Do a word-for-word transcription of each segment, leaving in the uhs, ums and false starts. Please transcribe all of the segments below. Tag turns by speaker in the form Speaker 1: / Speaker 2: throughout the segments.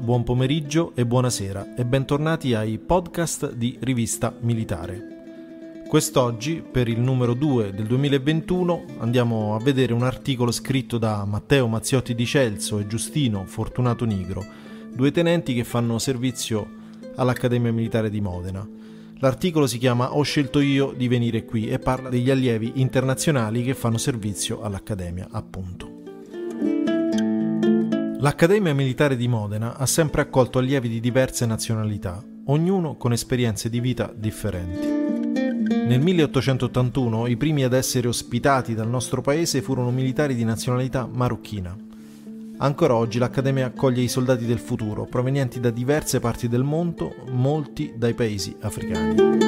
Speaker 1: buon pomeriggio e buonasera e bentornati ai podcast di Rivista Militare. Quest'oggi, per il numero due del duemilaventuno, andiamo a vedere un articolo scritto da Matteo Mazziotti di Celso e Giustino Fortunato Nigro, due tenenti che fanno servizio all'Accademia Militare di Modena. L'articolo si chiama Ho scelto io di venire qui e parla degli allievi internazionali che fanno servizio all'Accademia, appunto. L'Accademia Militare di Modena ha sempre accolto allievi di diverse nazionalità, ognuno con esperienze di vita differenti. Nel milleottocentottantuno i primi ad essere ospitati dal nostro paese furono militari di nazionalità marocchina. Ancora oggi l'Accademia accoglie i soldati del futuro, provenienti da diverse parti del mondo, molti dai paesi africani.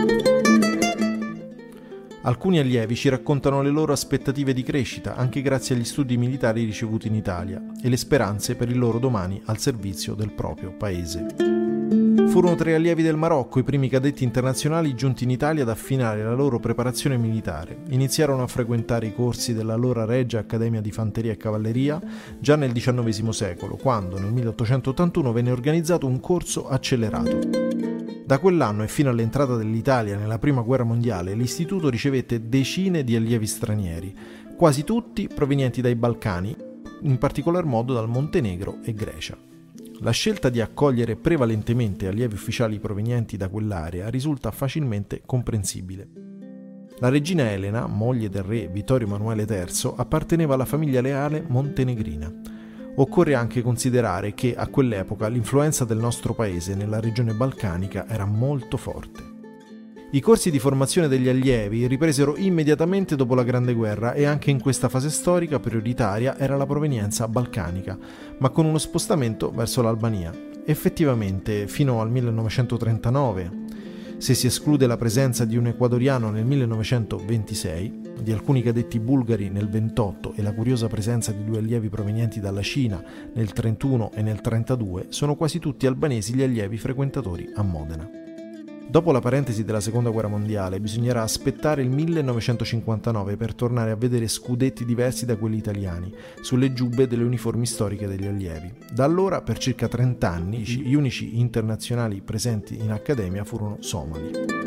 Speaker 1: Alcuni allievi ci raccontano le loro aspettative di crescita, anche grazie agli studi militari ricevuti in Italia, e le speranze per il loro domani al servizio del proprio paese. Furono tre allievi del Marocco i primi cadetti internazionali giunti in Italia ad affinare la loro preparazione militare. Iniziarono a frequentare i corsi dell'allora Regia Accademia di Fanteria e Cavalleria già nel diciannovesimo secolo, quando nel milleottocentottantuno venne organizzato un corso accelerato. Da quell'anno e fino all'entrata dell'Italia nella Prima Guerra Mondiale, l'istituto ricevette decine di allievi stranieri, quasi tutti provenienti dai Balcani, in particolar modo dal Montenegro e Grecia. La scelta di accogliere prevalentemente allievi ufficiali provenienti da quell'area risulta facilmente comprensibile. La regina Elena, moglie del re Vittorio Emanuele terzo, apparteneva alla famiglia leale montenegrina. Occorre anche considerare che a quell'epoca l'influenza del nostro paese nella regione balcanica era molto forte. I corsi di formazione degli allievi ripresero immediatamente dopo la Grande Guerra e anche in questa fase storica prioritaria era la provenienza balcanica, ma con uno spostamento verso l'Albania. Effettivamente, fino al millenovecentotrentanove, se si esclude la presenza di un ecuadoriano nel millenovecentoventisei, di alcuni cadetti bulgari nel ventotto e la curiosa presenza di due allievi provenienti dalla Cina nel trentuno e nel trentadue, sono quasi tutti albanesi gli allievi frequentatori a Modena. Dopo la parentesi della Seconda Guerra Mondiale bisognerà aspettare il millenovecentocinquantanove per tornare a vedere scudetti diversi da quelli italiani sulle giubbe delle uniformi storiche degli allievi. Da allora, per circa trenta anni, gli unici internazionali presenti in accademia furono somali.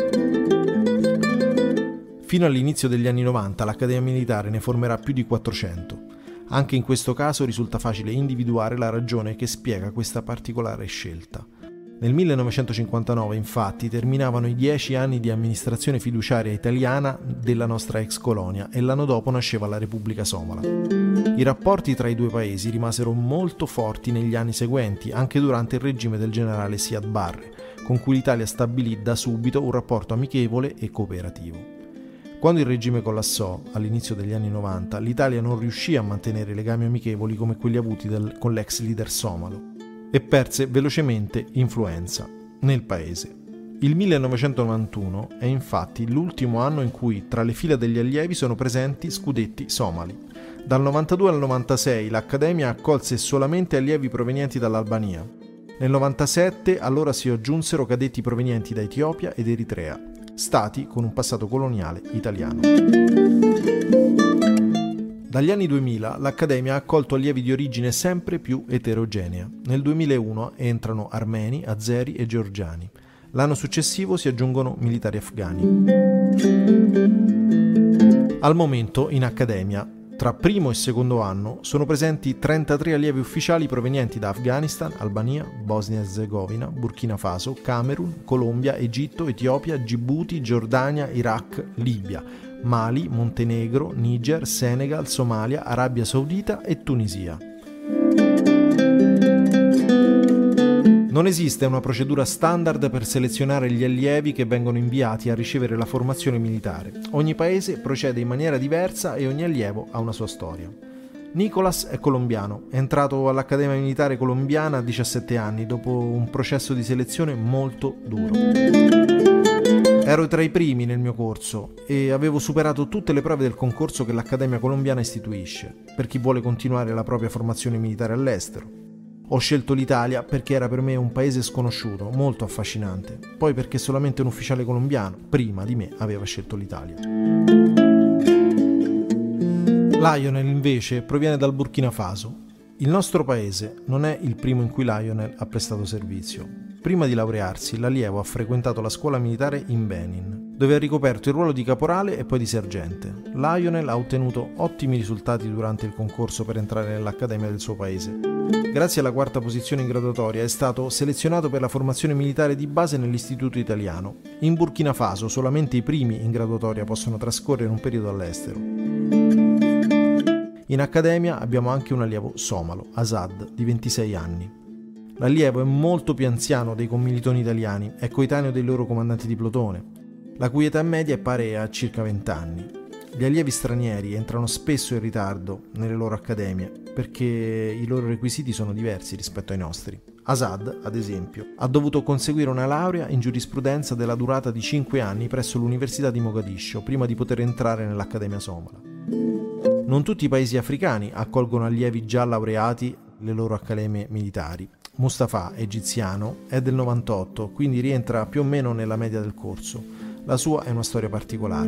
Speaker 1: Fino all'inizio degli anni novanta l'Accademia Militare ne formerà più di quattrocento. Anche in questo caso risulta facile individuare la ragione che spiega questa particolare scelta. Nel millenovecentocinquantanove, infatti, terminavano i dieci anni di amministrazione fiduciaria italiana della nostra ex colonia e l'anno dopo nasceva la Repubblica Somala. I rapporti tra i due paesi rimasero molto forti negli anni seguenti, anche durante il regime del generale Siad Barre, con cui l'Italia stabilì da subito un rapporto amichevole e cooperativo. Quando il regime collassò, all'inizio degli anni novanta, l'Italia non riuscì a mantenere legami amichevoli come quelli avuti del, con l'ex leader somalo e perse velocemente influenza nel paese. Il millenovecentonovantuno è infatti l'ultimo anno in cui tra le fila degli allievi sono presenti scudetti somali. Dal novantadue al novantasei l'Accademia accolse solamente allievi provenienti dall'Albania. Nel novantasette allora si aggiunsero cadetti provenienti da Etiopia ed Eritrea, stati con un passato coloniale italiano. Dagli anni duemila l'Accademia ha accolto allievi di origine sempre più eterogenea. Nel duemilauno entrano armeni, azeri e georgiani. L'anno successivo si aggiungono militari afghani. Al momento in Accademia, tra primo e secondo anno, sono presenti trentatré allievi ufficiali provenienti da Afghanistan, Albania, Bosnia e Erzegovina, Burkina Faso, Camerun, Colombia, Egitto, Etiopia, Gibuti, Giordania, Iraq, Libia, Mali, Montenegro, Niger, Senegal, Somalia, Arabia Saudita e Tunisia. Non esiste una procedura standard per selezionare gli allievi che vengono inviati a ricevere la formazione militare. Ogni paese procede in maniera diversa e ogni allievo ha una sua storia. Nicolas è colombiano, è entrato all'Accademia Militare colombiana a diciassette anni dopo un processo di selezione molto duro. Ero tra i primi nel mio corso e avevo superato tutte le prove del concorso che l'Accademia colombiana istituisce per chi vuole continuare la propria formazione militare all'estero. Ho scelto l'Italia perché era per me un paese sconosciuto, molto affascinante, poi perché solamente un ufficiale colombiano, prima di me, aveva scelto l'Italia. Lionel invece proviene dal Burkina Faso. Il nostro paese non è il primo in cui Lionel ha prestato servizio. Prima di laurearsi, l'allievo ha frequentato la scuola militare in Benin, dove ha ricoperto il ruolo di caporale e poi di sergente. Lionel ha ottenuto ottimi risultati durante il concorso per entrare nell'accademia del suo paese. Grazie alla quarta posizione in graduatoria è stato selezionato per la formazione militare di base nell'Istituto Italiano. In Burkina Faso solamente i primi in graduatoria possono trascorrere un periodo all'estero. In accademia abbiamo anche un allievo somalo, Asad, di ventisei anni. L'allievo è molto più anziano dei commilitoni italiani, è coetaneo dei loro comandanti di plotone, la cui età media è pari a circa venti anni. Gli allievi stranieri entrano spesso in ritardo nelle loro accademie perché i loro requisiti sono diversi rispetto ai nostri. Asad, ad esempio, ha dovuto conseguire una laurea in giurisprudenza della durata di cinque anni presso l'Università di Mogadiscio prima di poter entrare nell'Accademia Somala. Non tutti i paesi africani accolgono allievi già laureati le loro accademie militari. Mustafa, egiziano, è del novantotto, quindi rientra più o meno nella media del corso. La sua è una storia particolare.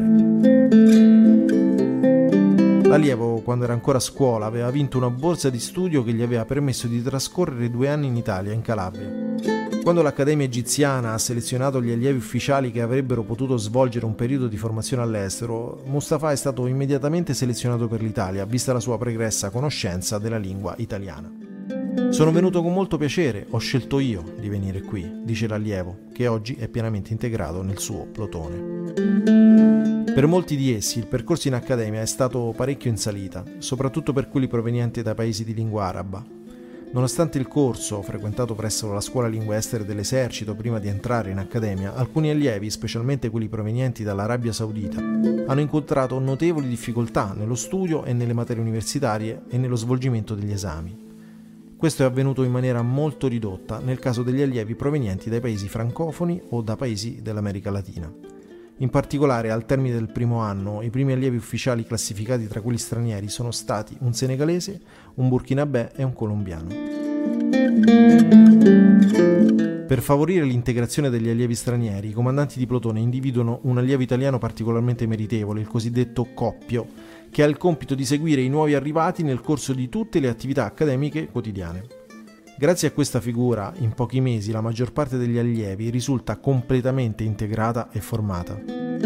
Speaker 1: L'allievo, quando era ancora a scuola, aveva vinto una borsa di studio che gli aveva permesso di trascorrere due anni in Italia, in Calabria. Quando l'Accademia egiziana ha selezionato gli allievi ufficiali che avrebbero potuto svolgere un periodo di formazione all'estero, Mustafa è stato immediatamente selezionato per l'Italia, vista la sua pregressa conoscenza della lingua italiana. Sono venuto con molto piacere, ho scelto io di venire qui, dice l'allievo, che oggi è pienamente integrato nel suo plotone. Per molti di essi il percorso in accademia è stato parecchio in salita, soprattutto per quelli provenienti da paesi di lingua araba. Nonostante il corso, frequentato presso la scuola lingue estere dell'esercito prima di entrare in accademia, alcuni allievi, specialmente quelli provenienti dall'Arabia Saudita, hanno incontrato notevoli difficoltà nello studio e nelle materie universitarie e nello svolgimento degli esami. Questo è avvenuto in maniera molto ridotta nel caso degli allievi provenienti dai paesi francofoni o da paesi dell'America Latina. In particolare, al termine del primo anno, i primi allievi ufficiali classificati tra quelli stranieri sono stati un senegalese, un burkinabè e un colombiano. Per favorire l'integrazione degli allievi stranieri, i comandanti di plotone individuano un allievo italiano particolarmente meritevole, il cosiddetto coppio, che ha il compito di seguire i nuovi arrivati nel corso di tutte le attività accademiche quotidiane. Grazie a questa figura, in pochi mesi la maggior parte degli allievi risulta completamente integrata e formata.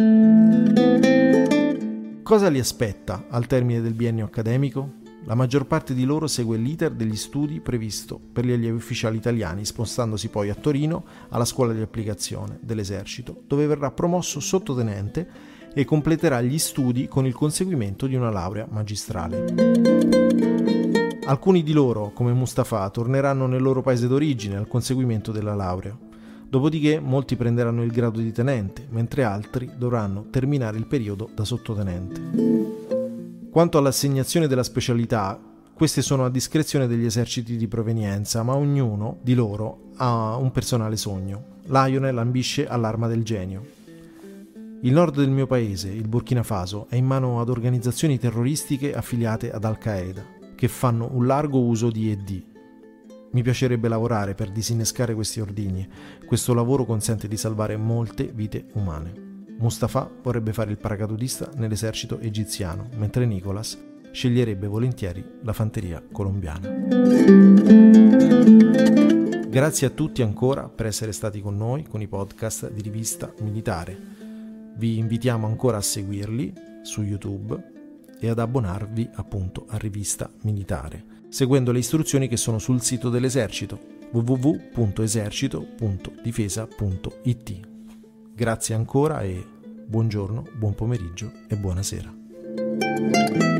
Speaker 1: Cosa li aspetta al termine del biennio accademico? La maggior parte di loro segue l'iter degli studi previsto per gli allievi ufficiali italiani, spostandosi poi a Torino alla scuola di applicazione dell'esercito, dove verrà promosso sottotenente e completerà gli studi con il conseguimento di una laurea magistrale. Alcuni di loro, come Mustafa, torneranno nel loro paese d'origine al conseguimento della laurea. Dopodiché molti prenderanno il grado di tenente, mentre altri dovranno terminare il periodo da sottotenente. Quanto all'assegnazione della specialità, queste sono a discrezione degli eserciti di provenienza, ma ognuno di loro ha un personale sogno. Lionel ambisce all'arma del genio. Il nord del mio paese, il Burkina Faso, è in mano ad organizzazioni terroristiche affiliate ad Al-Qaeda, che fanno un largo uso di E D. Mi piacerebbe lavorare per disinnescare questi ordigni. Questo lavoro consente di salvare molte vite umane. Mustafa vorrebbe fare il paracadutista nell'esercito egiziano, mentre Nicolas sceglierebbe volentieri la fanteria colombiana. Grazie a tutti ancora per essere stati con noi con i podcast di Rivista Militare. Vi invitiamo ancora a seguirli su YouTube e ad abbonarvi appunto a Rivista Militare, seguendo le istruzioni che sono sul sito dell'esercito w w w punto esercito punto difesa punto i t. Grazie ancora e buongiorno, buon pomeriggio e buonasera.